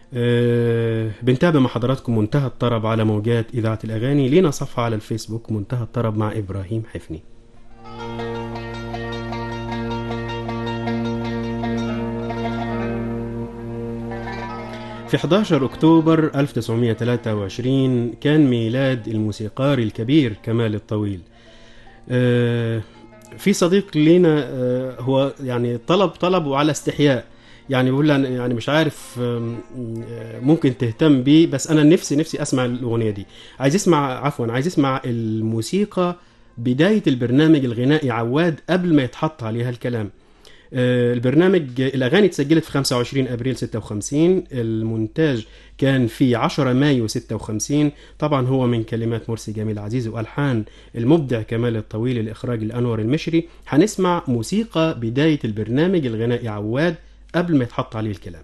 بنتابع مع حضراتكم منتهى الطرب على موجات إذاعة الأغاني. لينا صفحة على الفيسبوك منتهى الطرب مع إبراهيم حفني. في 11 أكتوبر 1923 كان ميلاد الموسيقار الكبير كمال الطويل. في صديق لينا هو يعني طلب وعلى استحياء، يعني بيقول يعني مش عارف ممكن تهتم بيه، بس أنا نفسي أسمع الأغنية دي. عايز اسمع الموسيقى بداية البرنامج الغنائي عواد قبل ما يتحط عليها الكلام. البرنامج الأغاني اتسجلت في 25 أبريل 56، المونتاج كان في 10 مايو 56. طبعا هو من كلمات مرسي جميل عزيز وألحان المبدع كمال الطويل، الإخراج الأنور المشري. هنسمع موسيقى بداية البرنامج الغنائي عواد قبل ما يتحط عليه الكلام.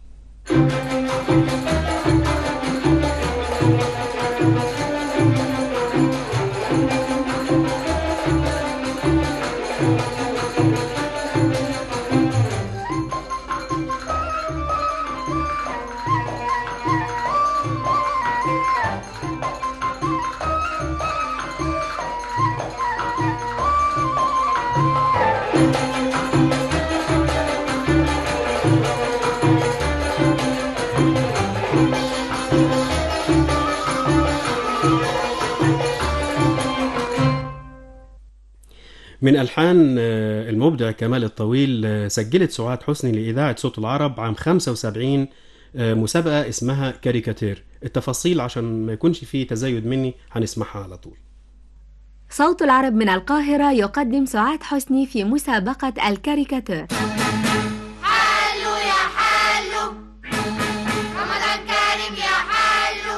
من ألحان المبدع كمال الطويل سجلت سعاد حسني لإذاعة صوت العرب عام 75 مسابقة اسمها كاريكاتير. التفاصيل عشان ما يكونش فيه تزايد مني هنسمعها على طول. صوت العرب من القاهرة يقدم سعاد حسني في مسابقة الكاريكاتير. حلو يا حلو، رمضان كريم يا حلو،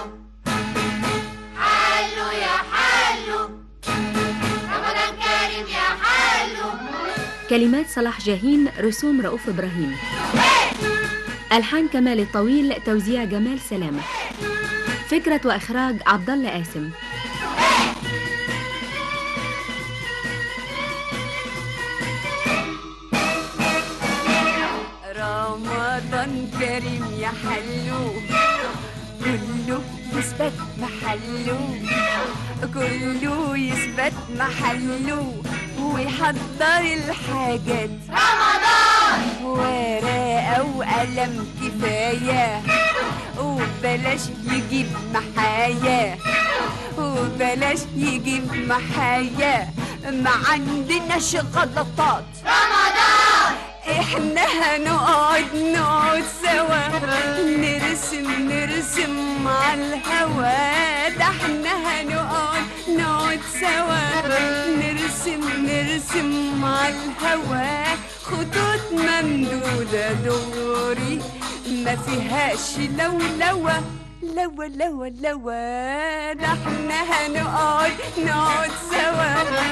حلو يا حلو، رمضان كريم يا حلو. كلمات صلاح جاهين، رسوم رؤوف إبراهيم، ألحان كمال الطويل، توزيع جمال سلامة، فكرة وإخراج عبد الله قاسم. رمضان كريم يا حلو، كله يثبت محله، كله يثبت محله، ويحضر الحاجات. رمضان ورقة وقلم كفاية، وبلاش يجيب محايا، وبلاش يجيب محايا، ما عندناش غلطات. رمضان احنا هنقعد سوا، نرسم على الهوا. ده احنا هنقعد سوا، نرسم على الهوا. خطوط ممدودة دغري ما فيهاش لولوة، لوا. ده احنا هنقعد سوا،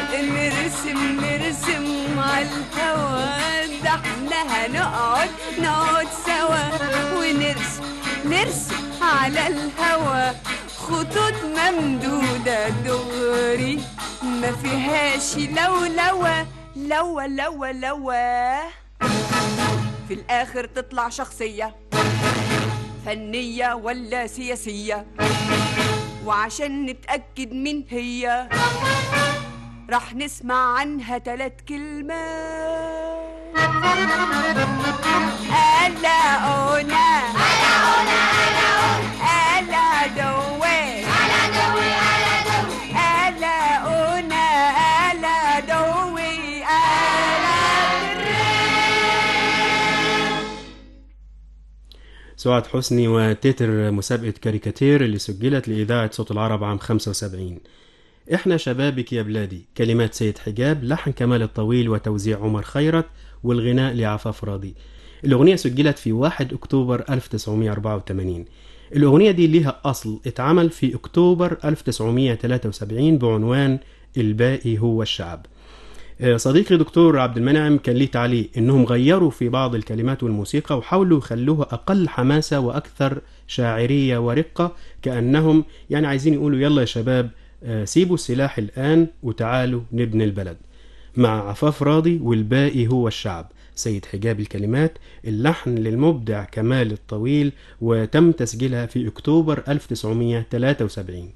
نرسم على الهوا. ده احنا هنقعد سوا، ونرسم على الهوا. خطوط ممدودة دغري ما فيهاش لولوة، لوا. في الآخر تطلع شخصية فنية ولا سياسية، وعشان نتأكد مين هي راح نسمع عنها 3 كلمات. ألا سعاد حسني وتتر مسابقة كاريكاتير اللي سجلت لإذاعة صوت العرب عام 75. إحنا شبابك يا بلادي، كلمات سيد حجاب، لحن كمال الطويل وتوزيع عمر خيرت، والغناء لعفاف راضي. الأغنية سجلت في 1 أكتوبر 1984. الأغنية دي ليها أصل اتعمل في أكتوبر 1973 بعنوان الباقي هو الشعب. صديقي دكتور عبد المنعم كان ليه تعليق انهم غيروا في بعض الكلمات والموسيقى وحاولوا يخلوها اقل حماسة واكثر شاعرية ورقة، كأنهم يعني عايزين يقولوا يلا يا شباب سيبوا السلاح الآن وتعالوا نبني البلد. مع عفاف راضي والباقي هو الشعب. سيد حجاب الكلمات، اللحن للمبدع كمال الطويل، وتم تسجيلها في أكتوبر 1973.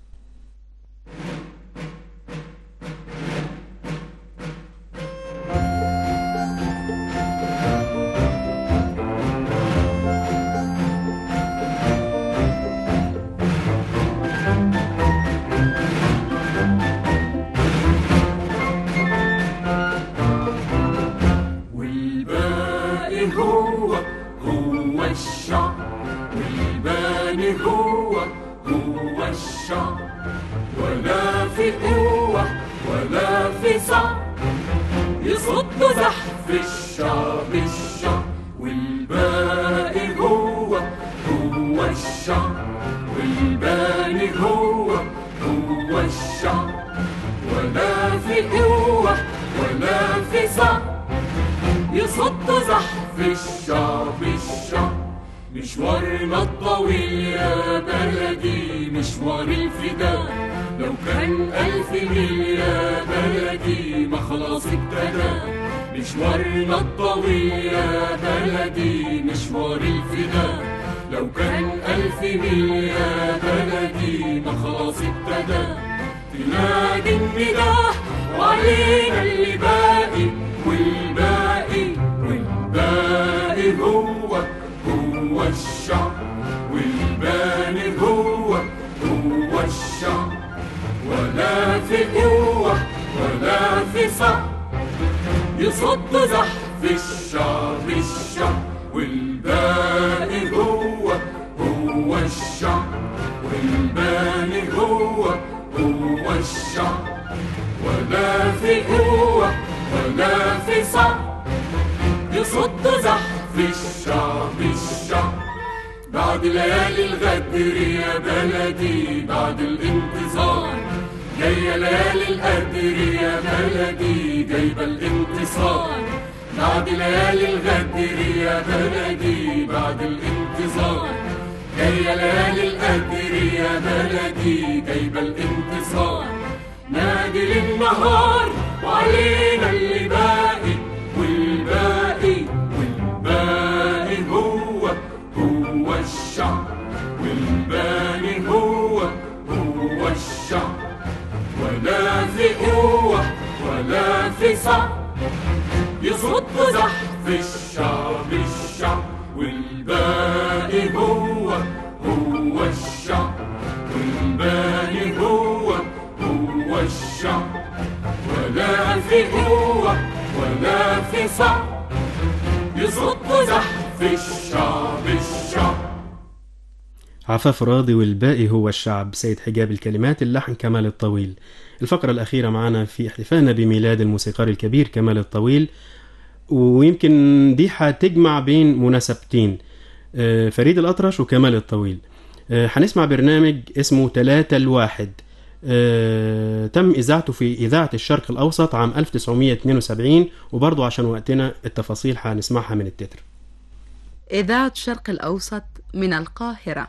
ولا في قوة ولا في صعب يصد زحف الشعب والباقي هو الشعب والباقي هو الشعب ولا في قوة ولا في صعب يصد زحف الشعب مشوارنا الطويل يا بلدي مشوار الفداء، لو كان 1000 ميل يا بلدي ما خلاص ابتدى. مشوارنا الطويل يا بلدي مشوار الفداء، لو كان 1000 ميل يا بلدي ما خلاص ابتدى. تنادي النداء وعلينا اللي باقي والباقي هو الشعب والباقي هو الشعب ولا في قوة ولا في صعب يصد زحف الشعب والباقي هو الشعب والباقي هو الشعب ولا في قوة ولا في صعب يصد زحف الشعب بعد ليالي الغدر يا بلدي بعد الانتظار جاية ليالي القدر يا بلدي جايبة الانتصار. بعد ليالي الغدر يا بلدي بعد الانتظار جاية ليالي القدر يا بلدي جايبة الانتصار. نادي للنهار وعلينا اللي باقي والباقي هو الشعب والباقي هو الشعب ولا في قوة ولا في صعب يصد زحف الشعب والباقي هو الشعب والباقي هو الشعب ولا في قوة ولا في صعب يصد زحف الشعب. عفاف راضي والباقي هو الشعب، سيد حجاب الكلمات، اللحن كمال الطويل. الفقرة الأخيرة معنا في احتفالنا بميلاد الموسيقار الكبير كمال الطويل، ويمكن دي هتجمع بين مناسبتين، فريد الأطرش وكمال الطويل. هنسمع برنامج اسمه 3-1، تم إذاعته في إذاعة الشرق الأوسط عام 1972، وبرضو عشان وقتنا التفاصيل هنسمعها من التتر. إذاعة الشرق الأوسط من القاهرة.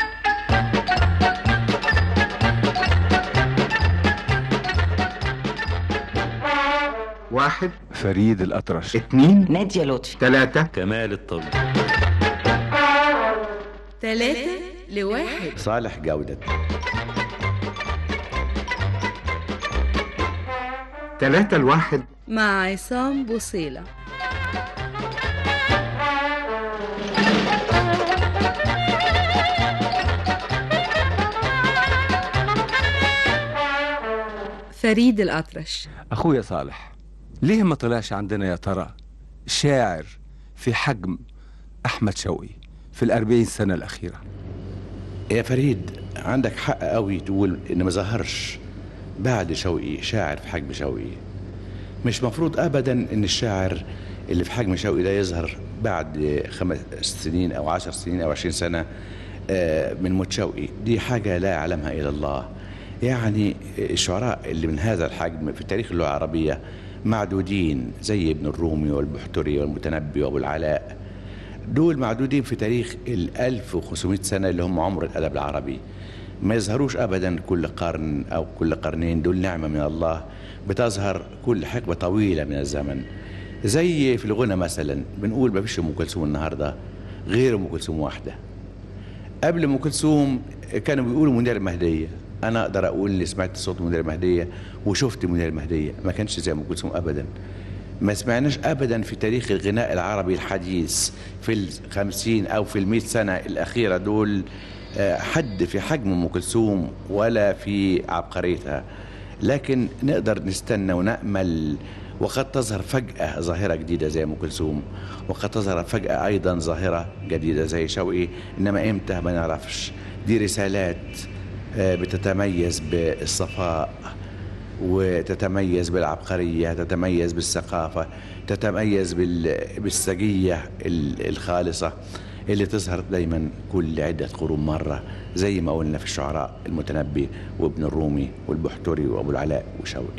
1 فريد الأطرش، 2 نادية لطفي، 3 كمال الطويل، 3-1 صالح جودة، 3-1 مع عصام بوصيلة. فريد الأطرش، أخويا صالح، ليه ما طلعش عندنا يا ترى شاعر في حجم أحمد شوقي في 40 سنة الأخيرة؟ يا فريد عندك حق قوي تقول إن ما ظهرش بعد شوقي شاعر في حجم شوقي. مش مفروض أبدا إن الشاعر اللي في حجم شوقي ده يظهر بعد 5 سنين أو 10 سنين أو 20 سنة من موت شوقي. دي حاجة لا يعلمها إلا الله. يعني الشعراء اللي من هذا الحجم في تاريخ اللغة العربية معدودين، زي ابن الرومي والبحتري والمتنبي وابو العلاء. دول معدودين في تاريخ 1500 سنة اللي هم عمر الأدب العربي. ما يظهروش أبدا كل قرن أو كل قرنين. دول نعمة من الله بتظهر كل حقبة طويلة من الزمن. زي في الغنى مثلا بنقول ما فيش ام كلثوم النهارده غير ام كلثوم واحده. قبل ام كلثوم كانوا بيقولوا منير المهديه، انا اقدر اقول اني سمعت صوت منير المهديه وشفت منير المهديه، ما كانش زي ام كلثوم ابدا. ما سمعناش ابدا في تاريخ الغناء العربي الحديث في 50 او في 100 سنه الاخيره دول حد في حجم ام كلثوم ولا في عبقريتها. لكن نقدر نستنى ونأمل، وقد تظهر فجأة ظاهرة جديدة زي أم كلثوم، وقد تظهر فجأة أيضا ظاهرة جديدة زي شوقي، إنما إمتى ما نعرفش. دي رسالات بتتميز بالصفاء وتتميز بالعبقرية، تتميز بالثقافة، تتميز بالسجية الخالصة اللي تظهر دايما كل عدة قرون مرة، زي ما قلنا في الشعراء المتنبي وابن الرومي والبحتري وأبو العلاء وشوقي.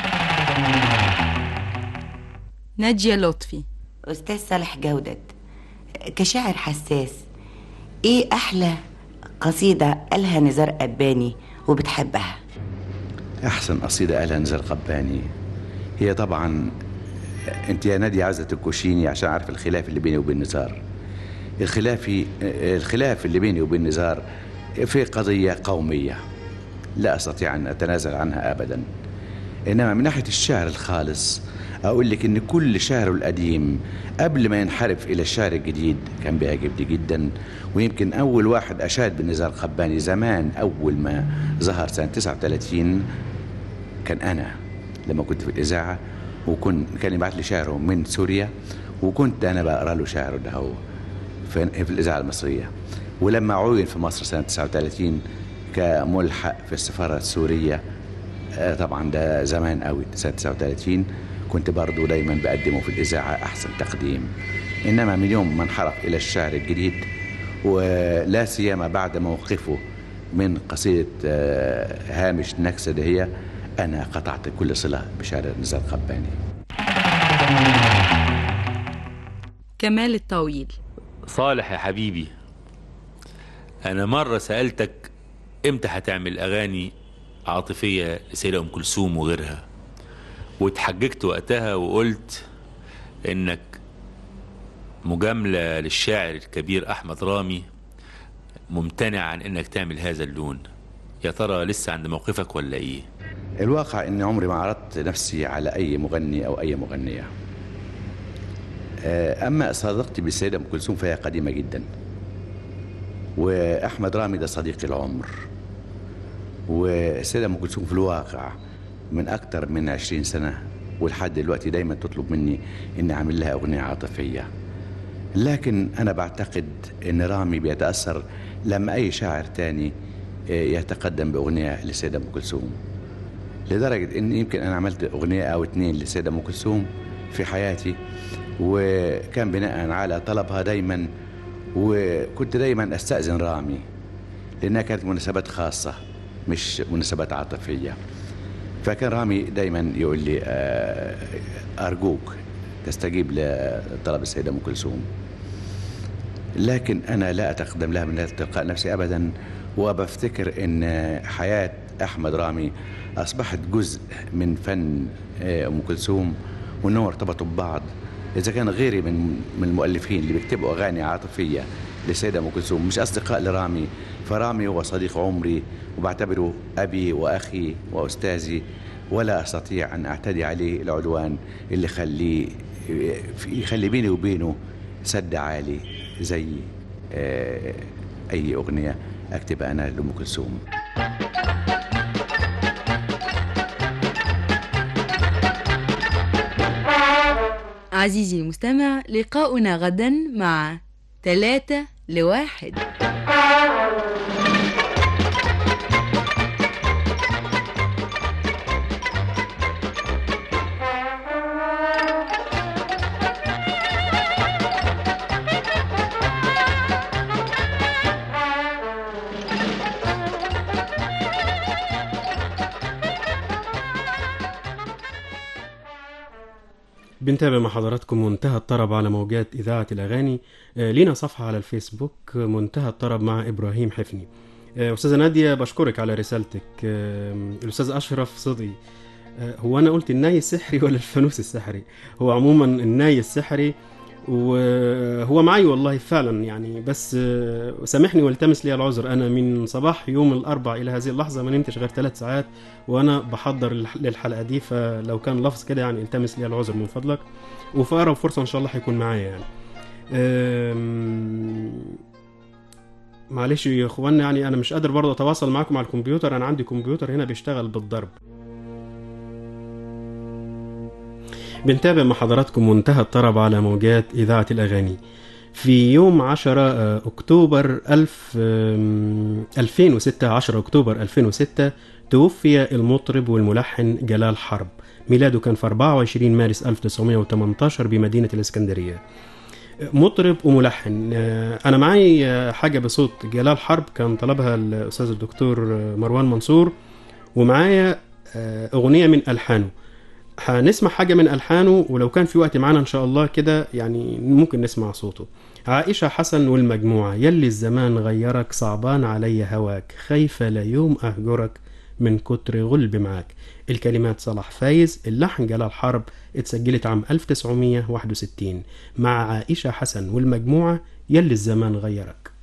نادية لطفي. أستاذ صالح جودة، كشاعر حساس، إيه أحلى قصيدة قالها نزار قباني وبتحبها؟ أحسن قصيدة قالها نزار قباني هي طبعا أنت يا نادية عايزة تكوشيني عشان أعرف الخلاف اللي بيني وبين نزار. الخلاف اللي بيني وبين نزار في قضية قومية لا أستطيع أن أتنازل عنها أبدا. إنما من ناحية الشعر الخالص أقول لك إن كل شعره القديم قبل ما ينحرف إلى الشعر الجديد كان بيعجبني جدا. ويمكن أول واحد أشاد بالنزار قباني زمان أول ما ظهر سنة 39 كان أنا، لما كنت في الإذاعة كان يبعت لي شعره من سوريا، وكنت أنا بقرأ له شعره ده هو في الإذاعة المصرية. ولما عين في مصر سنة 39 كملحق في السفارة السورية، طبعا ده زمان قوي سنة 39، كنت برضو دايما بقدمه في الإذاعة أحسن تقديم. إنما من يوم ما انحرف إلى الشعر الجديد، ولا سيما بعد موقفه من قصيدة هامش نكسة هي، أنا قطعت كل صلة بشعر نزار قباني. كمال الطويل. صالح يا حبيبي، أنا مرة سألتك إمتى هتعمل أغاني عاطفية لسيدة أم كلثوم وغيرها، واتحججت وقتها وقلت إنك مجاملة للشاعر الكبير أحمد رامي ممتنع عن إنك تعمل هذا اللون. يا ترى لسه عند موقفك ولا إيه؟ الواقع إني عمري ما عرضت نفسي على أي مغني أو أي مغنية. أما صداقتي بالسيدة أم كلثوم فهي قديمة جدا، وأحمد رامي ده صديقي العمر، والسيدة أم كلثوم في الواقع من أكتر من 20 سنة ولحد دلوقتي دايما تطلب مني إني أعمل لها أغنية عاطفية. لكن أنا بعتقد إن رامي بيتأثر لما أي شاعر تاني يتقدم بأغنية للسيدة أم كلثوم، لدرجة إن يمكن أنا عملت أغنية أو 2 للسيدة أم كلثوم في حياتي، وكان بناء على طلبها دايما، وكنت دايما أستأذن رامي لأنها كانت مناسبات خاصة مش مناسبات عاطفية. فكان رامي دايما يقول لي أرجوك تستجيب لطلب السيدة أم كلثوم. لكن أنا لا أتقدم لها من تلقاء نفسي أبدا، وبفتكر أن حياة أحمد رامي أصبحت جزء من فن أم كلثوم، وأنهم ارتبطوا ببعض. إذا كان غيري من المؤلفين اللي بيكتبوا أغاني عاطفية للسيدة أم كلثوم مش أصدقاء لرامي، فرامي هو صديق عمري وبعتبره أبي وأخي وأستاذي، ولا أستطيع أن أعتدي عليه العدوان اللي يخلي بيني وبينه سد عالي زي أي أغنية أكتب أنا لأم كلثوم. عزيزي المستمع، لقاؤنا غدا مع 3 لواحد. بنتابع مع حضراتكم منتهى الطرب على موجات إذاعة الأغاني. لينا صفحة على الفيسبوك منتهى الطرب مع إبراهيم حفني. أستاذة نادية بشكرك على رسالتك. الأستاذ أشرف صدقي هو أنا قلت الناي السحري ولا الفانوس السحري؟ هو عموما الناي السحري، وهو معي والله فعلا يعني، بس سامحني والتمس لي العذر. أنا من صباح يوم الأربع إلى هذه اللحظة ما نمتش غير 3 ساعات وأنا بحضر للحلقة دي، فلو كان لفظ كده يعني التمس لي العذر من فضلك، وفي أقرب فرصة إن شاء الله هيكون معايا يعني. معلش يا اخوانا، يعني انا مش قادر برضه اتواصل معاكم على الكمبيوتر، انا عندي كمبيوتر هنا بيشتغل بالضرب. بنتابع مع حضراتكم منتهى الطرب على موجات إذاعة الأغاني. في يوم 10 أكتوبر 2006 10 أكتوبر 2006 توفي المطرب والملحن جلال حرب. ميلاده كان في 24 مارس 1918 بمدينة الإسكندرية. مطرب وملحن. أنا معي حاجة بصوت جلال حرب كان طلبها الأستاذ الدكتور مروان منصور، ومعايا أغنية من ألحانه. هنسمع حاجة من ألحانه، ولو كان في وقت معانا إن شاء الله كده يعني ممكن نسمع صوته. عائشة حسن والمجموعة. يلي الزمان غيرك، صعبان علي هواك، خايفة لا يوم أهجرك من كتر غلب معاك. الكلمات صلاح فايز، اللحن جلال حرب، اتسجلت عام 1961 مع عائشة حسن والمجموعة. يلي الزمان غيرك.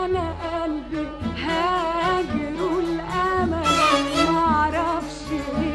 قلبي هاجر الأمل معرفش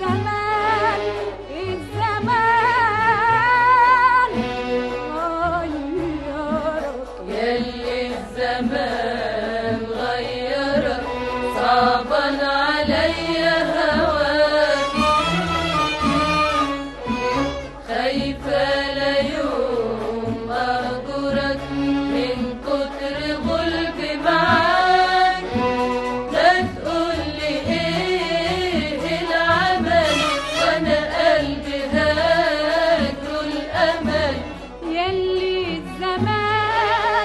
الزمان غيرك يلي الزمان غيرك صعبا عليا هواك خايفة ليوم أهجرك من كتر غلبي معاك لا تقولي إيه العمل وأنا قلبي هاجره الأمل يلي الزمان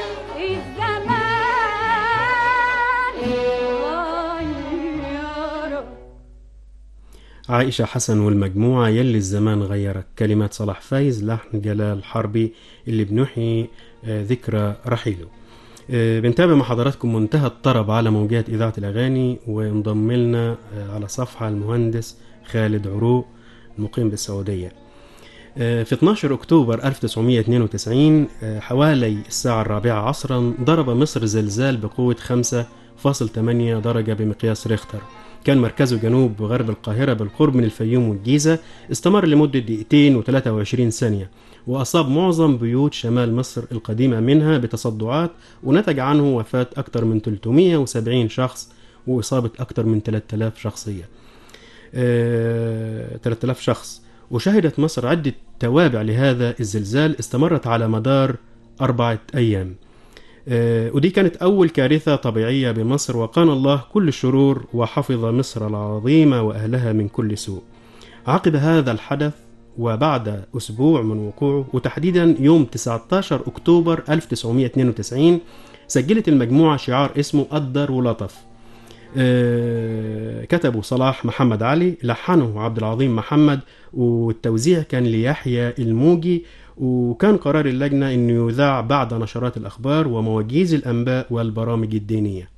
غيرك. عائشة حسن والمجموعة يلي الزمان غيرك، كلمات صلاح فايز، لحن جلال حربي اللي بنحيي ذكرى رحيله. بنتابع مع حضراتكم منتهى الطرب على موجات إذاعة الأغاني، وانضم لنا على صفحة المهندس خالد عروق المقيم بالسعودية. في 12 أكتوبر 1992 حوالي الساعة 4 عصرا ضرب مصر زلزال بقوة 5.8 درجة بمقياس ريختر، كان مركزه جنوب غرب القاهرة بالقرب من الفيوم والجيزة، استمر لمدة 2 و23 ثانية، وأصاب معظم بيوت شمال مصر القديمة منها بتصدعات، ونتج عنه وفاة أكثر من 370 شخص وإصابة أكثر من 3000 شخصية 3000 شخص. وشهدت مصر عدة توابع لهذا الزلزال استمرت على مدار 4 أيام، ودي كانت أول كارثة طبيعية بمصر، وقانا الله كل الشرور وحفظ مصر العظيمة وأهلها من كل سوء. عقب هذا الحدث وبعد أسبوع من وقوعه، وتحديدا يوم 19 أكتوبر 1992، سجلت المجموعة شعار اسمه قدر ولطف. كتبه صلاح محمد علي، لحنه عبد العظيم محمد، والتوزيع كان ليحيى الموجي، وكان قرار اللجنة أنه يذاع بعد نشرات الأخبار ومواجيز الأنباء والبرامج الدينية.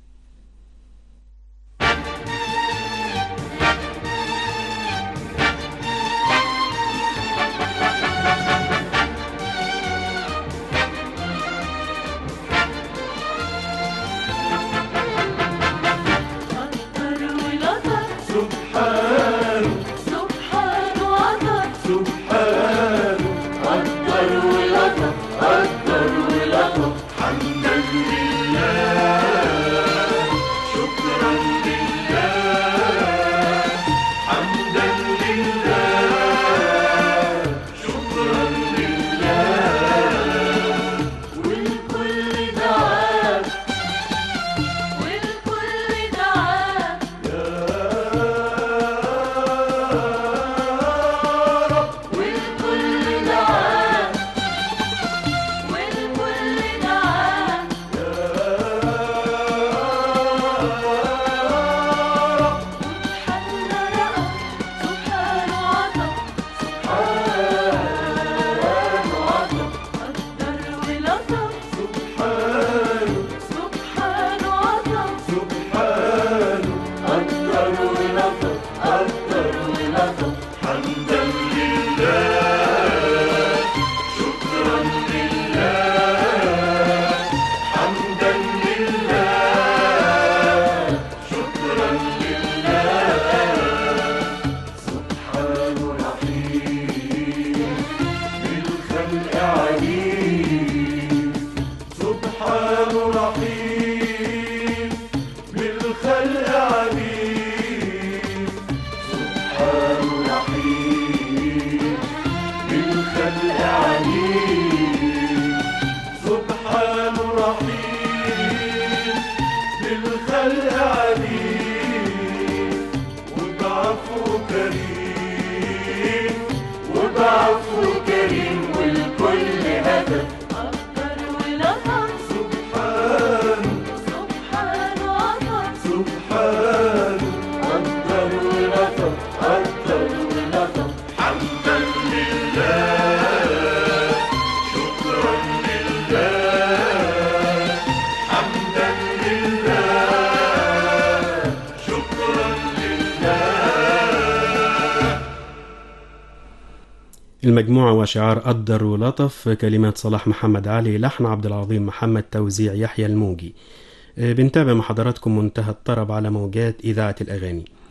المجموعة وشعار قدر ولطف، كلمات صلاح محمد علي، لحن عبد العظيم محمد، توزيع يحيى الموجي. بنتابع مع حضراتكم منتهى الطرب على موجات إذاعة الأغاني.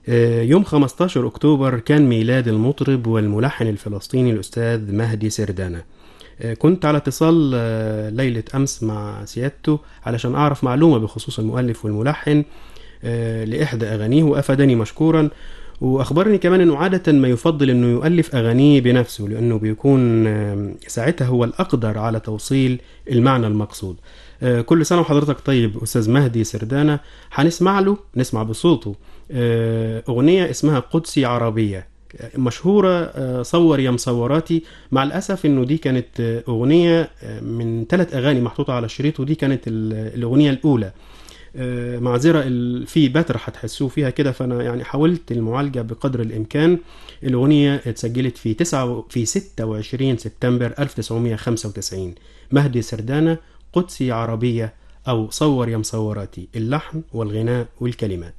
يوم 15 أكتوبر كان ميلاد المطرب والملحن الفلسطيني الأستاذ مهدي سردانة. كنت على اتصال ليلة أمس مع سيادته علشان أعرف معلومة بخصوص المؤلف والملحن لإحدى أغانيه، وأفادني مشكورا، وأخبرني كمان أنه عادة ما يفضل أنه يؤلف أغانيه بنفسه لأنه بيكون ساعتها هو الأقدر على توصيل المعنى المقصود. كل سنة وحضرتك طيب أستاذ مهدي سردانة. نسمع بصوته أغنية اسمها قدسي عربية مشهورة، صور يا مصوراتي. مع الأسف أنه دي كانت أغنية من 3 أغاني محطوطة على الشريط، ودي كانت الأغنية الأولى. معذرة في بتر هتحسوه فيها كده، فأنا يعني حاولت المعالجة بقدر الإمكان. الأغنية اتسجلت في 26 سبتمبر 1995. مهدي سردانة، قدسي عربية أو صور يا مصوراتي، اللحن والغناء والكلمات.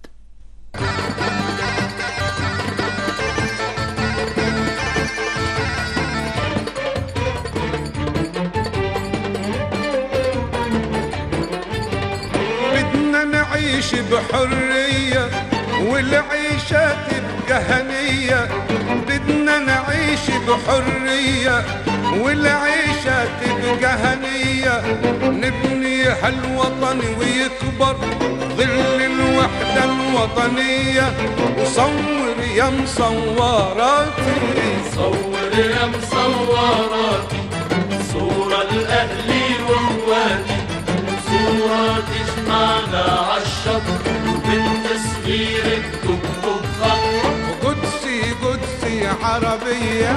نعيش بحرية والعيشة تبقى هنية، بدنا نعيش بحرية والعيشة تبقى هنية، نبني هالوطن ويكبر ظل الوحدة الوطنية. وصور يا مصوراتي، صور يا مصوراتي صورة لأهلي وإخواتي، صورة تجمعنا عالشط وبنت صغيرة تكتب خط. قدسي قدسي عربية،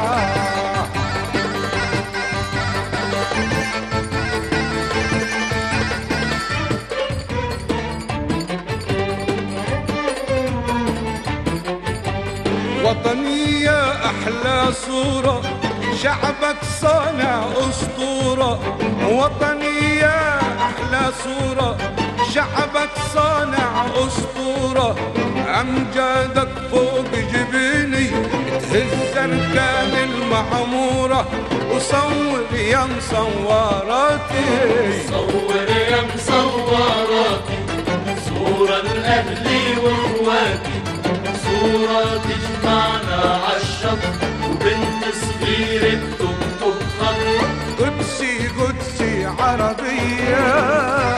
وطنية أحلى صورة، شعبك صانع أسطورة. وطنية أحلى صورة، شعبك صانع أسطورة. أمجادك فوق جبيني تهز أركان المعمورة. وصور يا مصوراتي، صور يا مصوراتي صورة لأهلي وإخواتي، صورة تجمعنا عالشط وبنت صغيرة تكتب خط. قدسي قدسي عربية،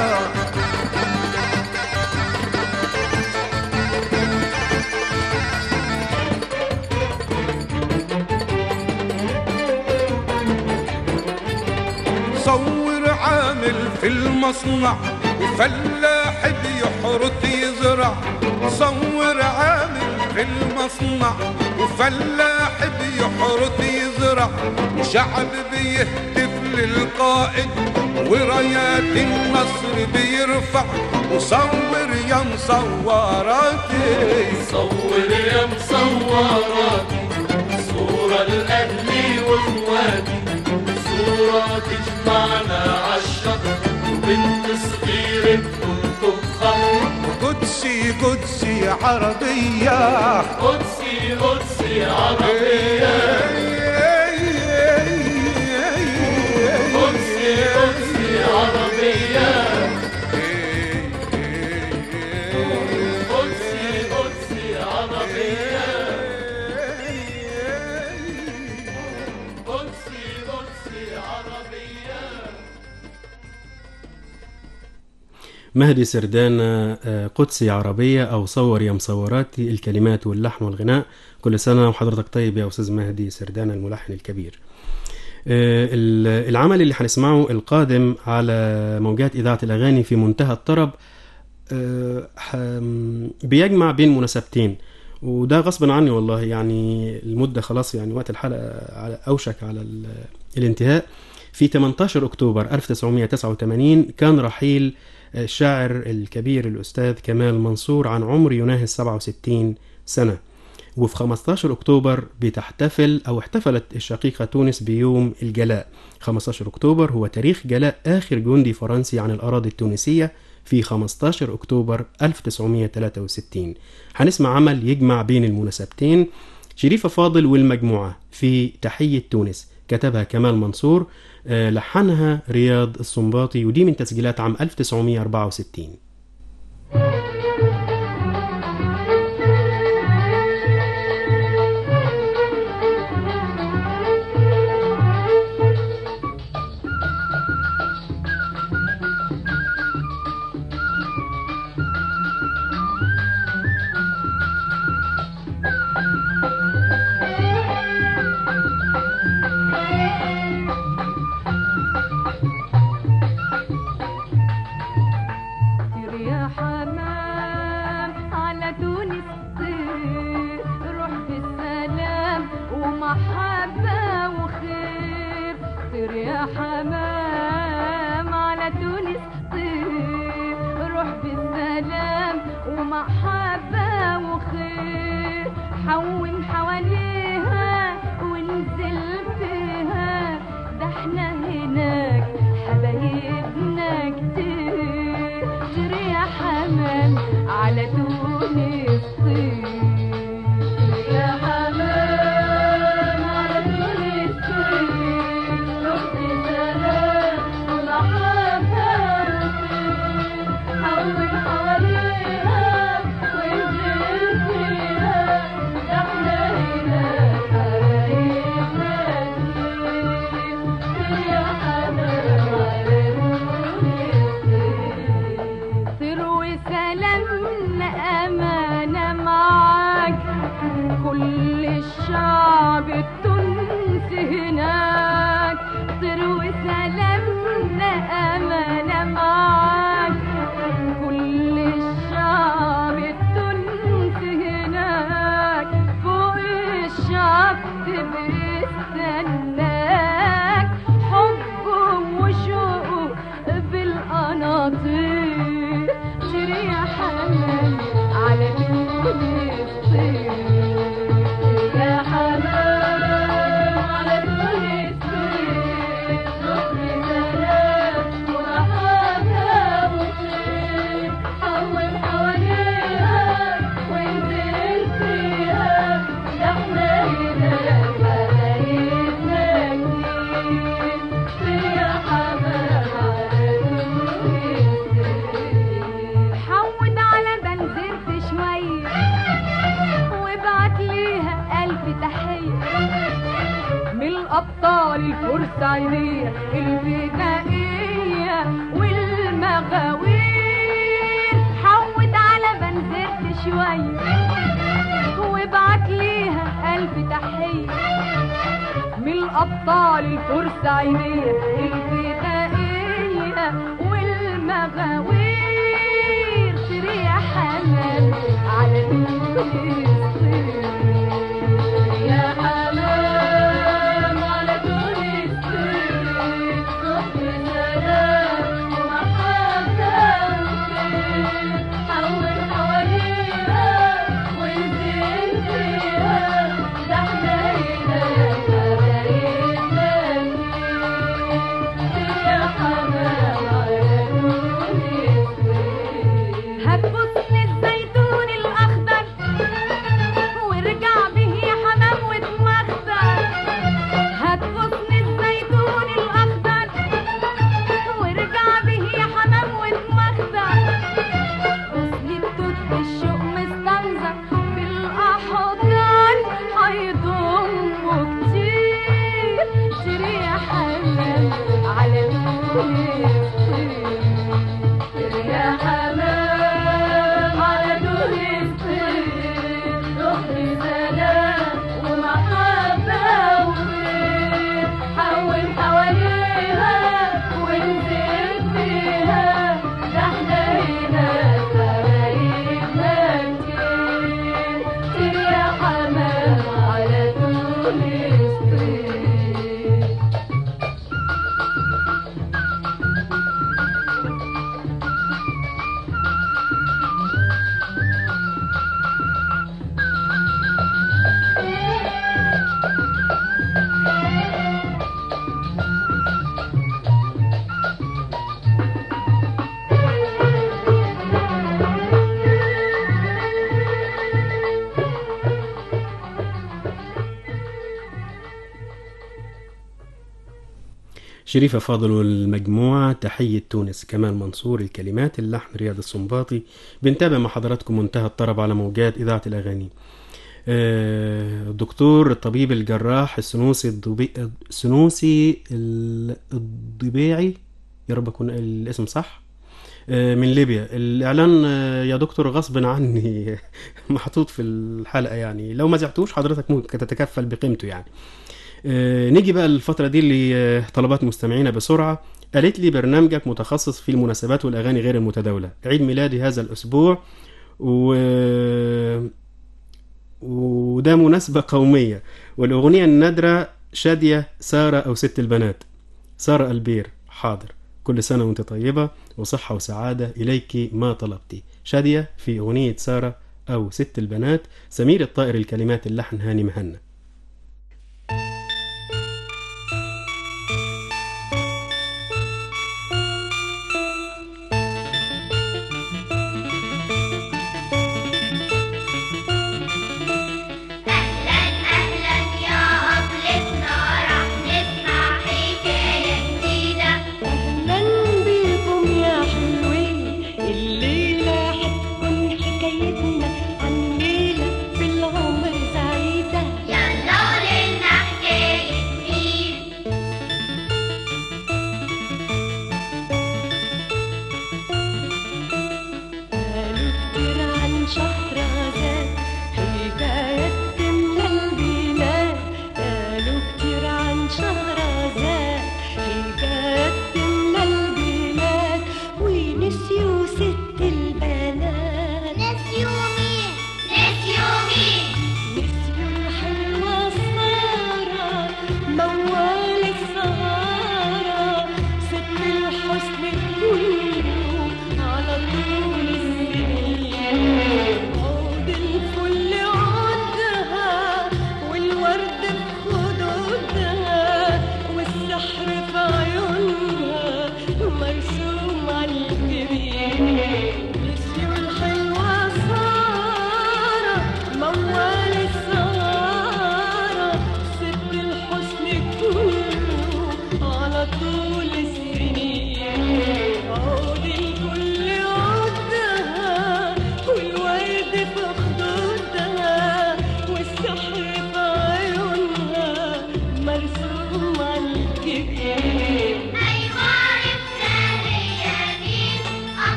صور عامل في المصنع وفلاح بيحرث يزرع. صور عامل في المصنع وفلاح بيحرث يزرع، وشعب بيهتف للقائد ورايات النصر بيرفع. وصور يا مصوراتي، صور يا مصوراتي صورة لأهلي وإخواتي، صورة تجمعنا عالشط وبنت صغيرة تكتب خط. قدسي قدسي عربية، قدسي قدسي عربية، قدسي قدسي عربية، قدسي قدسي عربية، قدسي قدسي عربية. مهدي سردانة، قدسي عربية أو صور يا مصوراتي، الكلمات واللحن والغناء. كل سنة وحضرتك طيب يا أستاذ مهدي سردانة الملحن الكبير. العمل اللي هنسمعه القادم على موجات إذاعة الأغاني في منتهى الطرب بيجمع بين مناسبتين، وده غصبا عني والله، يعني المدة خلاص، يعني وقت الحلقة أوشك على الانتهاء. في 18 أكتوبر 1989 كان رحيل الشاعر الكبير الأستاذ كمال منصور عن عمر يناهز 67 سنة. وفي 15 أكتوبر احتفلت الشقيقة تونس بيوم الجلاء. 15 أكتوبر هو تاريخ جلاء آخر جندي فرنسي عن الأراضي التونسية في 15 أكتوبر 1963. هنسمع عمل يجمع بين المناسبتين، شريفة فاضل والمجموعة في تحية تونس، كتبها كمال منصور، لحنها رياض السنباطي، ودي من تسجيلات عام 1964. ومحبة وخير. طير يا حمام على تونس طير، روح بالسلام ومحبة وخير. حون حواليها وانزل فيها، ده احنا هناك حبايبنا كتير. طير يا حمام على تونس طير، يا حمام على تونس طير، روح بسلام ومحبة وخير. حول حواليها وانزل فيها، ده احنا هناك حبايبنا كتير. طير يا حمام على تونس طير، وسلامنا أمانة معاك. كل الشعب التونسي هناك. طير وسلامنا أمانة معاك. كل الشعب التونسي هناك. فوق الشعب بيستناك، حبه وشوقه بالقناطير. طير يا حمام على تونس طير، يا حمام على تونس طير، روح بسلام ومحبة وخير. حول حواليها وانزل فيها، ده احنا هناك حبايبنا كتير. طير يا حمام على تونس طير، حود على بنزرت شوية وابعت ليها ألف تحية من الأبطال البورسعيدية الفدائية والمغاوير. حود على بنزرت شوية وابعت ليها ألف تحية من الأبطال البورسعيدية الفدائية والمغاوير. طير يا حمام على تونس طير، يا حمام على تونس طير، روح بسلام ومحبة وخير. حول حواليها وانزل فيها، ده احنا هناك حبايبنا كتير. طير يا حمام على تونس طير، هات غصن الزيتون الأخضر وارجع به حمام واتمخضر. هات غصن الزيتون الأخضر وارجع به حمام واتمخضر. غصن التوت بالشوق مستنزر بالأحضان، هيضمه كتير. طير يا حمام على تونس طير، طير يا حمام على تونس طير، روح بسلام ومحبة وخير. حول حواليها وانزل فيها، ده احنا هناك حبايبنا كتير. طير يا حمام على تونس طير. شريفة فاضل والمجموعة تحية تونس، كمال منصور الكلمات، اللحن رياض السنباطي. بنتابع مع حضراتكم منتهى الطرب على موجات إذاعة الأغاني. الدكتور الطبيب الجراح السنوسي الضبيعي، يا رب أكون الاسم صح، من ليبيا. الإعلان يا دكتور غصب عني محطوط في الحلقة، يعني لو ما زعتوش حضرتك ممكن تتكفل بقيمته يعني. نيجي بقى الفترة دي لطلبات مستمعينا بسرعة. قالت لي برنامجك متخصص في المناسبات والأغاني غير المتداولة. عيد ميلادي هذا الأسبوع وده مناسبة قومية. والأغنية النادرة شادية سارة أو ست البنات. سارة البير، حاضر، كل سنة وانت طيبة وصحة وسعادة، إليك ما طلبتي. شادية في أغنية سارة أو ست البنات. سمير الطائر الكلمات، اللحن هاني مهنا.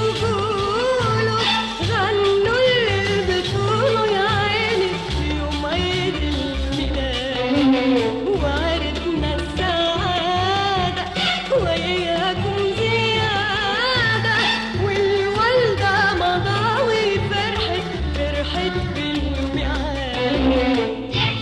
قولوا غنوا اللي بتقولوا يا عيني يوم عيد الميلاد وعرفنا السعادة وياكم زيادة والوالدة مضاوي فرحت بالميعاد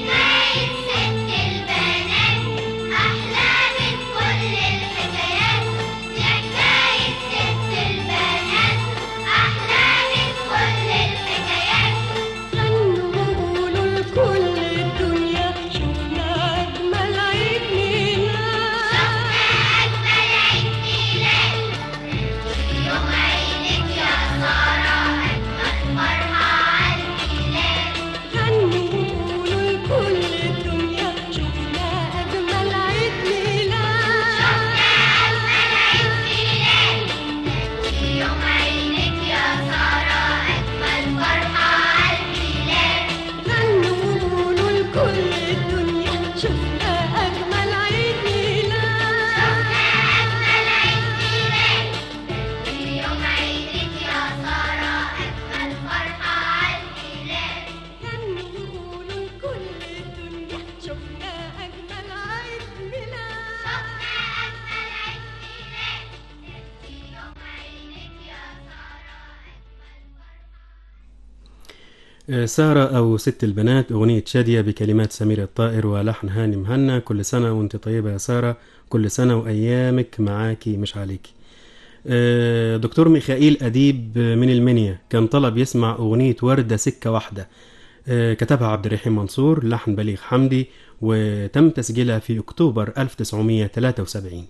سارة أو ست البنات، أغنية شادية بكلمات سمير الطائر ولحن هاني مهنا. كل سنة وانت طيبة يا سارة، كل سنة وأيامك معاكي مش عليكي. دكتور ميخائيل أديب من المنيا كان طلب يسمع أغنية وردة سكة واحدة، كتبها عبد الرحيم منصور، لحن بليغ حمدي، وتم تسجيلها في أكتوبر 1973.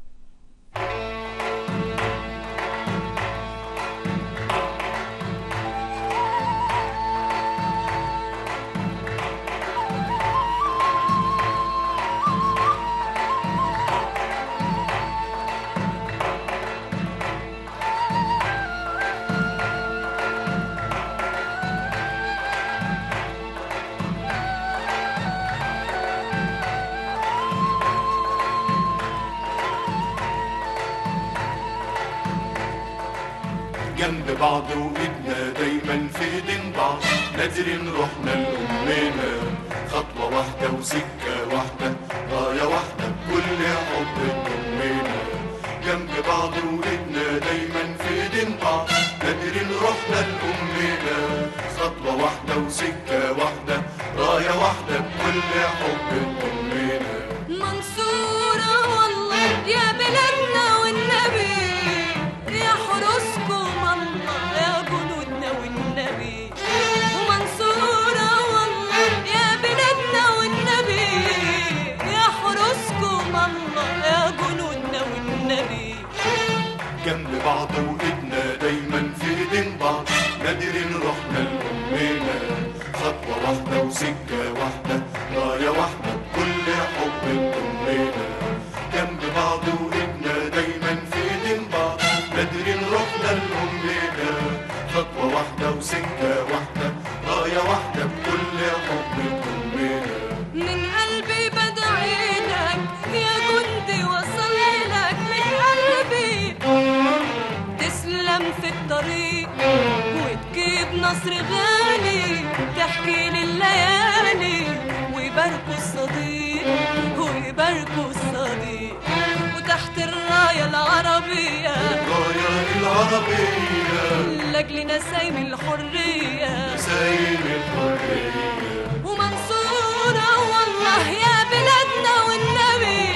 جنب بعض وإيدنا دايما في ايدين بعض، نادرين روحنا لأمنا، خطوة واحدة وسكة واحدة، راية واحدة بكل حب تضمنا. جنب بعض وإيدنا دايما في ايدين بعض، نادرين روحنا لأمنا، خطوة واحدة وسكة واحدة، راية واحدة بكل حب تضمنا. منصورة والله يا بلادنا والنبي، يحرسكم الله يا جنودنا والنبي. ومنصورة والله يا بلادنا والنبي، يحرسكم الله يا جنودنا والنبي. جنب بعض وإيدنا دايما في ايدين بعض، نادرين روحنا لأمنا، خطوة واحدة وسكة واحدة، راية واحدة بكل حب تضمنا. جنب بعض وإيدنا دايما في ايدين بعض، نادرين روحنا لأمنا، خطوة واحدة وسكة واحدة، راية واحدة بكل حب تضمنا. من قلبي بدعي لك يا جندي وصلي لك، من قلبي تسلم في الطريق وتجيب نصر غالي، تحكي لي الليالي ويباركوا الصديق ويباركوا الصديق. وتحت الراية العربية، الراية العربية، لأجل نسايم الحرية، نسايم الحرية. ومنصورة والله يا بلادنا والنبي،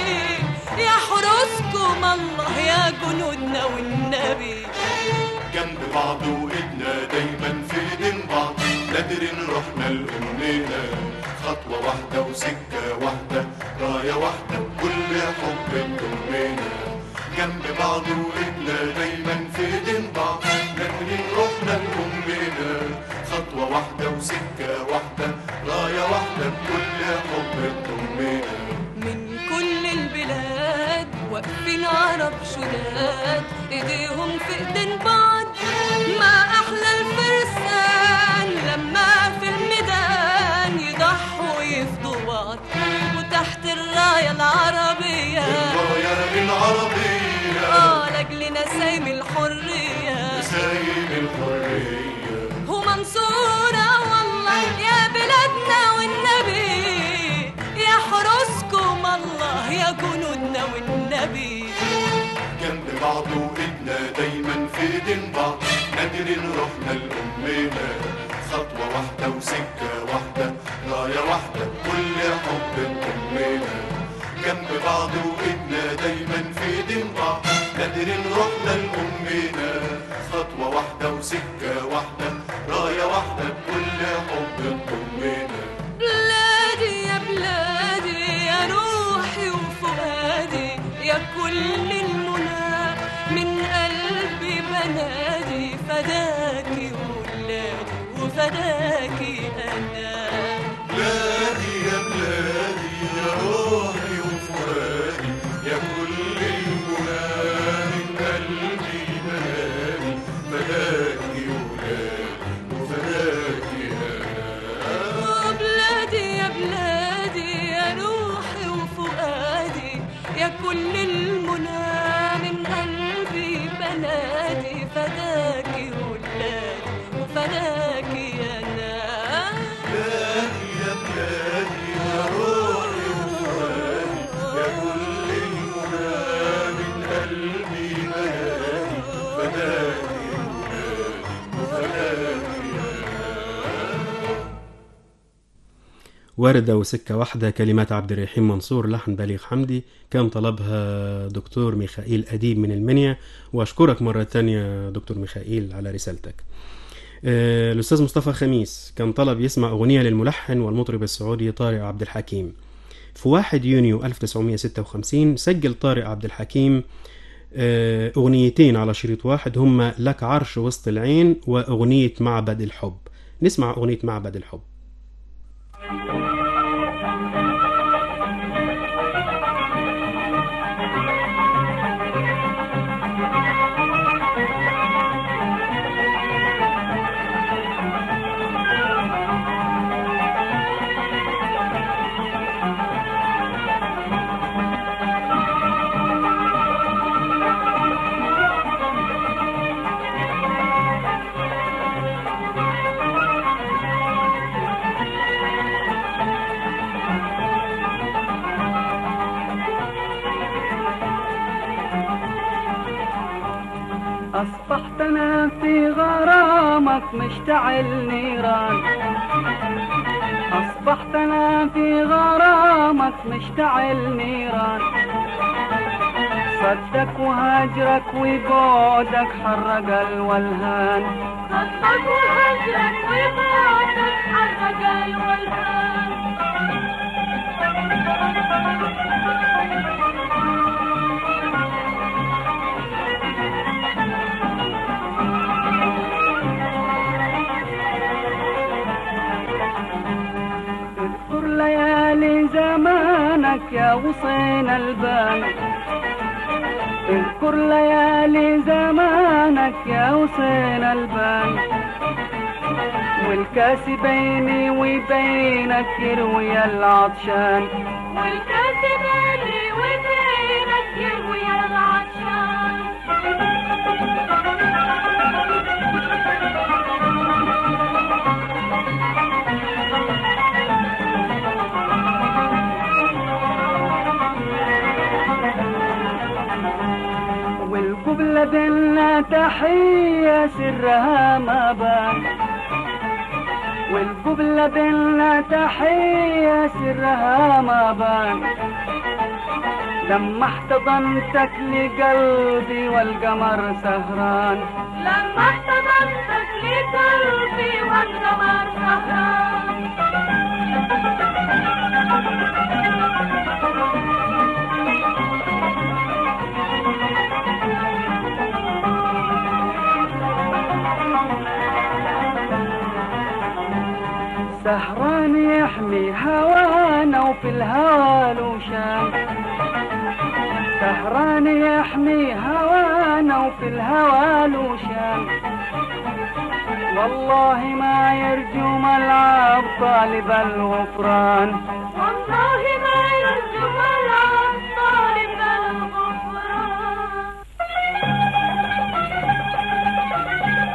يحرسكم الله يا جنودنا والنبي. جنب بعض وإيدنا دايما في ايدين بعض، نادرين روحنا لأمنا، خطوة واحدة وسكة واحدة، راية واحدة بكل حب تضمنا. جنب بعض وإيدنا دايما في ايدين بعض، نادرين روحنا لأمنا، خطوة واحدة وسكة واحدة، راية واحدة بكل حب تضمنا. من كل البلاد واقفين عرب شداد، ايديهم في ايدين بعض، ما احلى الفرسان لما في الميدان يضحوا ويفدوا بعض. وتحت الراية العربية، الراية العربية، لأجل نسايم الحرية، نسايم الحرية ومنصورة والله يا بلادنا والنبي يحرسكم الله يا جنودنا والنبي. جنب بعض وإيدنا دايما في ايدين بعض قادرين روحنا لأمنا خطوة واحدة وسكة واحدة راية واحدة بكل حب أمنا. جنب بعض وإيدنا دايما في ايدين بعض قادرين روحنا لأمنا خطوة واحدة وسكة واحدة راية واحدة بكل حب أمنا. بلادي يا بلادي يا روحي وفؤادي يا كل المنى من قلبي بنادي فداكي وولادي وفداكي أنا. بلادي يا بلادي يا روحي وفؤادي يا كل المنى من قلبي بنادي فداكي ولادي وفداكي أنا. بلادي يا بلادي يا روحي وفؤادي يا كل المنى من قلبي بنادي فداكي ولادي وفداكي أنا. بلادي يا بلادي يا روحي وفؤادي يا كل المنى من قلبي بنادي فداكي ولادي وفداكي وردة وسكة واحدة، كلمات عبد الرحيم منصور، لحن بليغ حمدي، كان طلبها دكتور ميخائيل أديب من المنيا. وأشكرك مرة تانية دكتور ميخائيل على رسالتك. الأستاذ مصطفى خميس كان طلب يسمع أغنية للملحن والمطرب السعودي طارق عبد الحكيم. في 1 يونيو 1956 سجل طارق عبد الحكيم أغنيتين على شريط واحد، هما لك عرش وسط العين وأغنية معبد الحب. نسمع أغنية معبد الحب. أصبحت أنا في غرامك مشتعل نيران، أصبحت أنا في غرامك مشتعل نيران، صدك وهجرك وبعدك حرق الولهان، صدك وهجرك وبعدك حرق الولهان. اذكر ليالي زمانك يا وصين البان، اذكر ليالي زمانك يا وصين البان، والكاس بيني وبينك يروي العطشان، والكاس بيني وبينك يروي العطشان. والقبلة بينا تحية سرها ما بان، والقبلة بينا تحية سرها ما بان، لما احتضنتك لقلبي والقمر سهران، لما احتضنتك لقلبي والقمر سهران. سهران يحمي هوانا وفي الهوى له شان، سهران يحمي هوانا وفي الهوى له شان، والله ما يرجو ملعب طالب الغفران، والله ما يرجو ملعب طالب الغفران.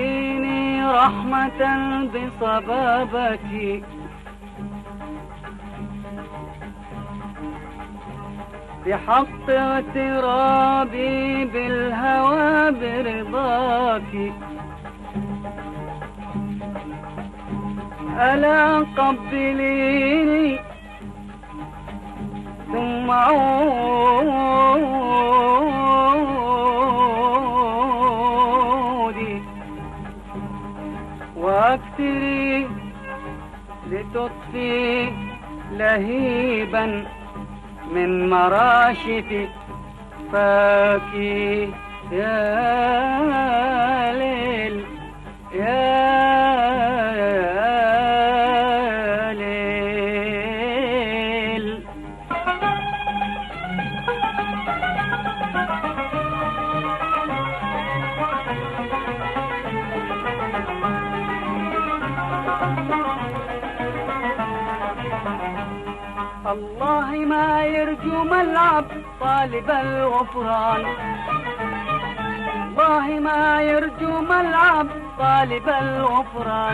تسقيني رحمة بصبابك بحق اغترابي بالهوى برضاك ألا قبليني ثم عودي واكثري لتطفي لهيبا من مراشف فاكي يا ليل يا ليل. الله ما يرجو ملعب طالب الغفران الله ما يرجو ملعب طالب الغفران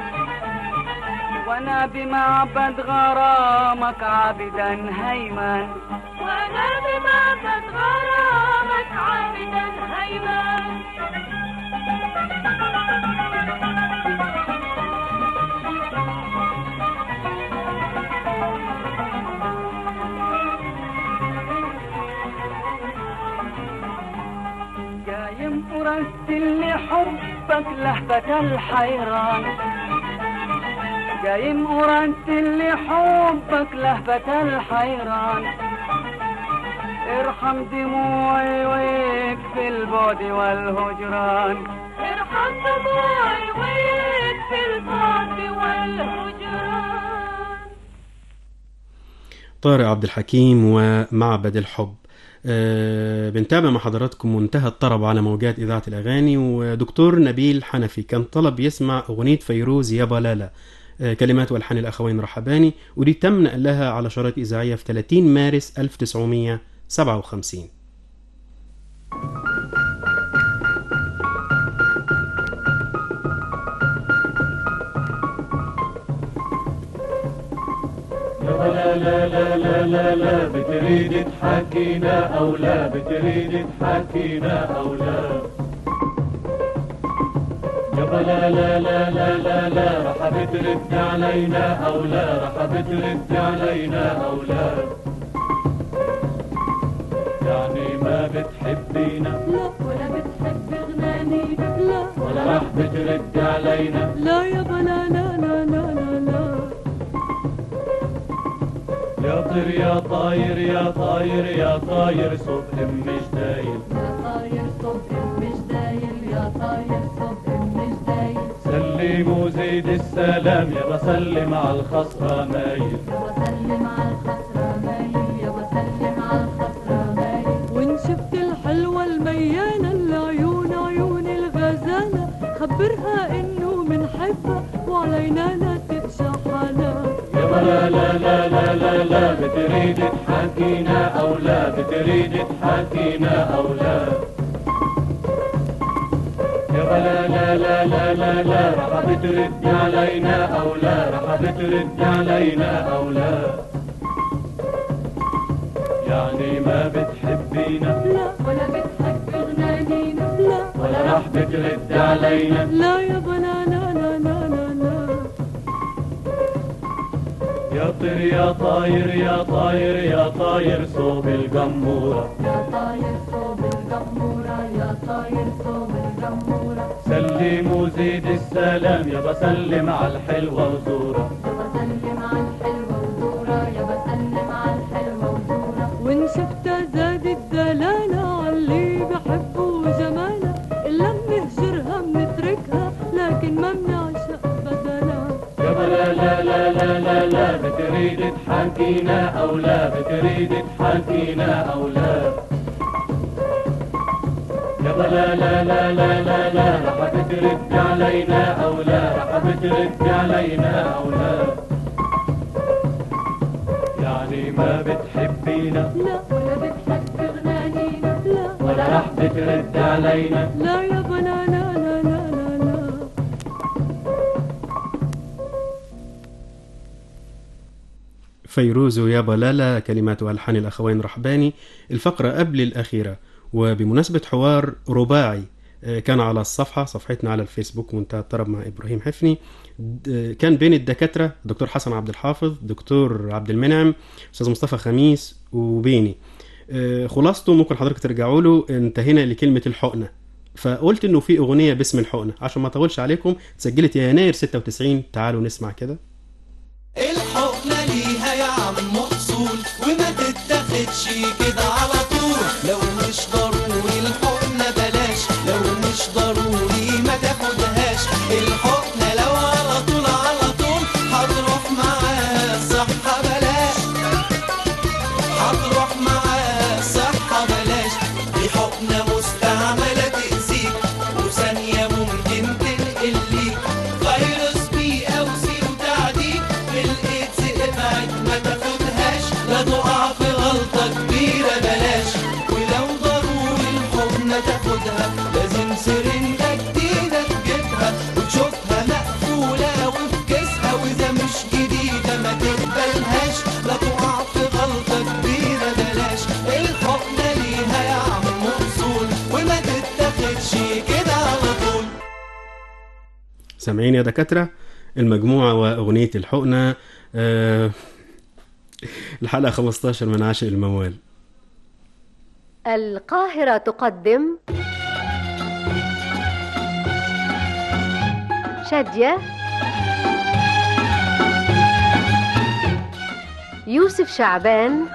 وانا بمعبد غرامك عابدا هيمان وانا بمعبد غرامك عابدا هيمان. قايم أرسل لحبك لهفة الحيران قايم أرسل لحبك لهفة الحيران ارحم دموعي ويكفي البعد والهجران ارحم دموعي ويكفي البعد والهجران. طارق عبد الحكيم ومعبد الحب. بنتابع مع حضراتكم منتهى الطرب على موجات إذاعة الأغاني. ودكتور نبيل حنفي كان طلب يسمع أغنية فيروز يا بلالة، كلمات والحان الأخوين رحباني، ودي تم نقلها على شرايط إذاعية في 30 مارس 1957. لا لا لا لا لا لا بتريد تحكينا أو لا بتريد تحكينا أو لا يابا لا لا لا لا لا لا رح بترد علينا أو لا رح بترد علينا أو لا يعني ما بتحبينا لا ولا بتحب غنانينا لا ولا رح بترد علينا لا يابا لا لا لا لا لا لا. يا طير يا طاير يا طاير يا طاير صوب مش دايل يا طاير صوب مش دايل يا طاير صوب مش دايل. سلم وزيد السلام يا بسلم على الخصرة مايل يا بسلم على الخصرة مايل يا بسلم على الخصرة مايل. وإن شفت الحلوة الميانة العيون عيون الغزالة خبرها إنه منحبها وعلينا لا تتشحنا. يابا لا لا لا لا لا لا بتريد تحكينا أو لا بتريد تحكينا أو لا يابا لا لا لا لا لا لا رح بترد علينا أو لا رح بترد علينا أو لا يعني ما بتحبينا لا ولا بتحب غنانينا لا ولا رح بترد علينا لا يابا لا لا لا لا لا لا. يا طير يا طاير يا طاير يا طاير صوب القمورة يا طاير صوب القمورة يا طاير صوب القمورة. سلم وزيد السلام يا بسلم على الحلوة وزورة يا بسلم على الحلوة وزورة يا بسلم على الحلوة وزورة. وإن شفتها زاد الدلالة عاللي بحبه جمالها إلا بنهجرها بنتركها لكن ما بنعشق بدلا. يابا لا لا لا لا لا لا بتريد تحكينا أو لا بتريد تحكينا أو لا يابا لا لا لا لا لا لا رح بترد علينا أو لا رح بترد علينا أو لا يعني ما بتحبينا لا ولا بتحب غنانينا لا ولا رح بترد علينا لا يابا لا لا لا لا لا لا. فيروز يا بلالا، كلمات والحان الاخوين رحباني. الفقره قبل الاخيره وبمناسبه حوار رباعي كان على صفحتنا على الفيسبوك منتهى الطرب مع ابراهيم حفني، كان بين الدكاتره دكتور حسن عبد الحافظ، دكتور عبد المنعم، استاذ مصطفى خميس وبيني. خلاصته ممكن حضرتك ترجعوا له، انتهينا لكلمه الحقنه، فقلت انه في اغنيه باسم الحقنه عشان ما اطولش عليكم، اتسجلت يناير 96. تعالوا نسمع كده. الحقنه ليها يا عم اصول وما تتاخدش كده على طول، لو مش ضروري الحقنه بلاش، لو مش ضروري ما تاخدهاش. الحقنه لو على طول هتروح معاها الصحه بلاش، هتروح معاها الصحه بلاش. دي حقنه مستعمله تأذيك وثانيه ممكن تنقل ليك فيروس بي او سي وتعديك بالايدز. ابعد ما تاخدهاش لا تقع في غلطه كبيره بلاش. ولو ضروري الحقنه تاخدها لازم سرنجه جديده تجيبها وتشوفها مقفوله وفي كيسها، واذا مش جديده ما تقبلهاش لا تقع في غلطه كبيره بلاش. الحقنه ليها يا عم اصول وما تتاخدش كده على طول. سامعين يا دكاتره؟ المجموعه واغنيه الحقنه. الحلقه 15 من عاشق الموال. القاهرة تقدم شادية، يوسف شعبان،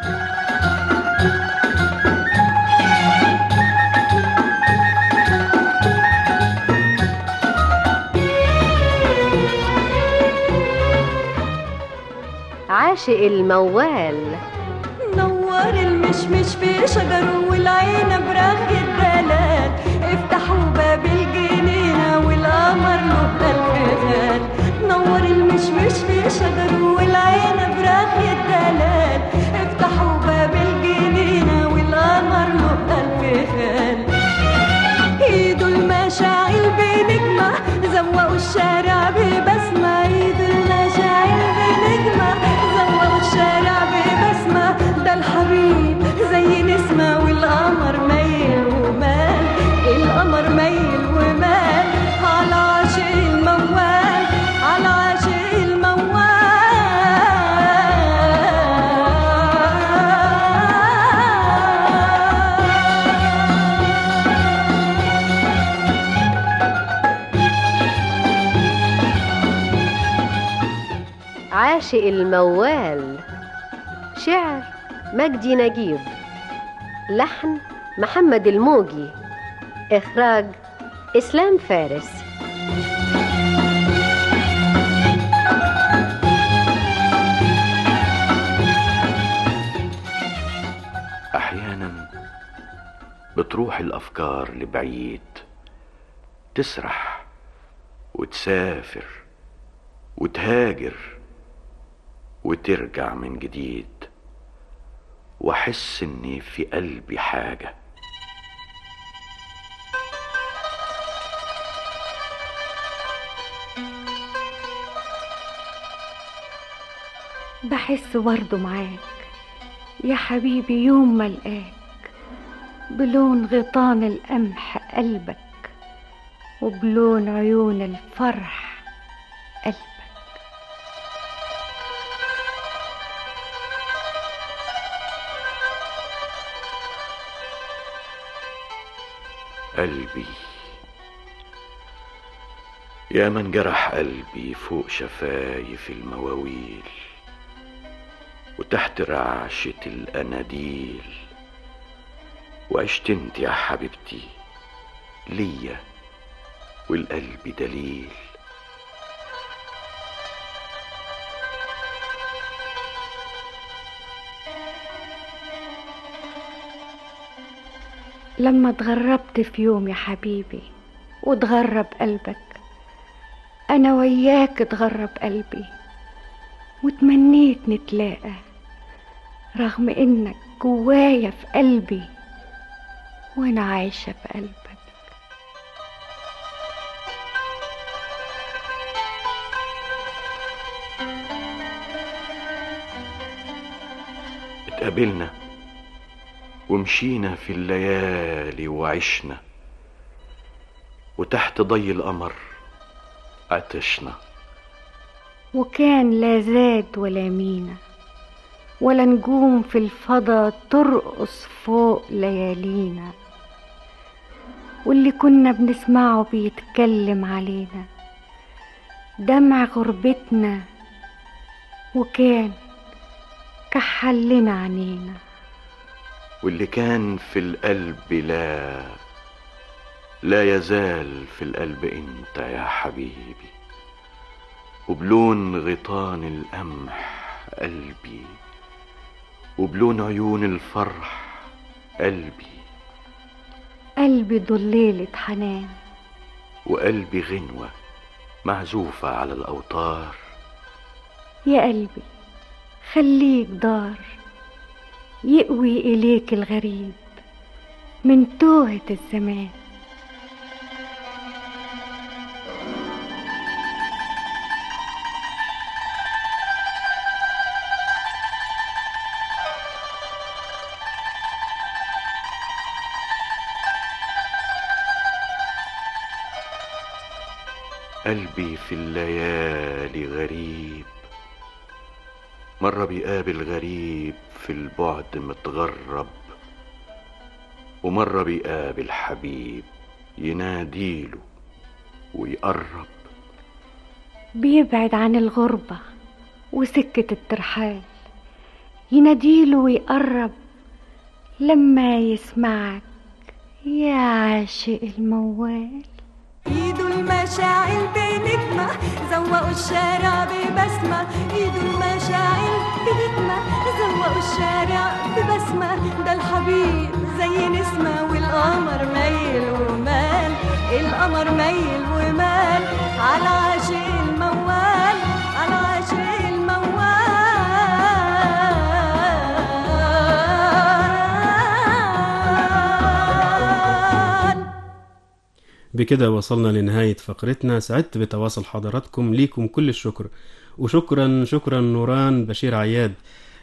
عاشق الموال. نور المشمش في شجره والعنب رغ الدلال، افتحوا باب الجنينة والقمر له الخال. نور المشمش في شجره والعنب رغ الدلال، افتحوا باب الجنينة والقمر له الخال. ايدوا المشاعل بنجمة زوقوا الشارع ببسمة، ايدوا المشاعل بنجمة زوقوا الشارع ببسمة. ده الحبيب زي نسمة والقمر ميل ومال، القمر ميل ومال على عاشق الموال، على عاشق الموال. عاشق الموال، شعر مجدي نجيب، لحن محمد الموجي، إخراج إسلام فارس. أحيانا بتروح الأفكار لبعيد، تسرح وتسافر وتهاجر وترجع من جديد، واحس اني في قلبي حاجة. بحس برضه معاك يا حبيبي يوم ما لقاك، بلون غيطان القمح قلبك وبلون عيون الفرح قلبك. قلبي يا من جرح قلبي فوق شفايف المواويل وتحت رعشة الأناديل، وعشت انت يا حبيبتي ليا والقلب دليل. لما اتغربت في يوم يا حبيبي واتغرب قلبك، انا وياك اتغرب قلبي وتمنيت نتلاقى، رغم انك جوايا في قلبي وانا عايشة في قلبك. واتقابلنا ومشينا في الليالي وعشنا، وتحت ضي القمر عطشنا، وكان لا زاد ولا مينا ولا نجوم في الفضا ترقص فوق ليالينا، واللي كنا بنسمعه بيتكلم علينا دمع غربتنا، وكان كحلنا عنينا. واللي كان في القلب لا يزال في القلب انت يا حبيبي، وبلون غيطان القمح قلبي، وبلون عيون الفرح قلبي ضليلة حنان، وقلبي غنوة معزوفة على الأوتار. يا قلبي خليك دار يقوي إليك الغريب من توهة الزمان. قلبي في الليالي غريب، مرة بيقابل غريب في البعد متغرب، ومرة بيقابل حبيب يناديله ويقرب. بيبعد عن الغربة وسكة الترحال، يناديله ويقرب لما يسمعك يا عاشق الموال. ايدو المشاعل بنجمة زوقوا الشارع ببسمة، ايدو المشاعل بنجمة زوقوا الشارع ببسمة، ده الحبيب زي نسمة والقمر ميل ومال، القمر ميل ومال على عاشق الموال، على عاشق الموال. بكده وصلنا لنهاية فقرتنا. سعدت بتواصل حضراتكم، ليكم كل الشكر، وشكرا نوران بشير عياد.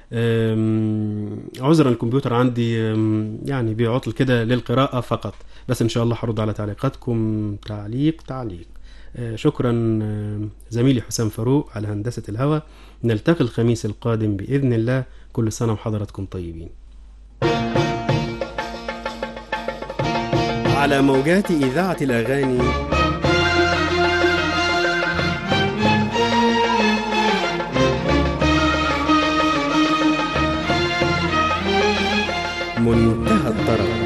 عذرا الكمبيوتر عندي يعني بيعطل كده للقراءة فقط، بس ان شاء الله هرد على تعليقاتكم تعليق. شكرا زميلي حسام فاروق على هندسة الهواء. نلتقي الخميس القادم بإذن الله. كل سنة وحضراتكم طيبين. على موجات إذاعة الأغاني منتهى الطرب.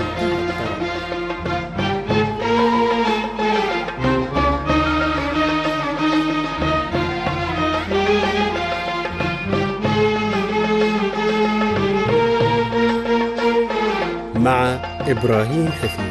مع إبراهيم حفيظ.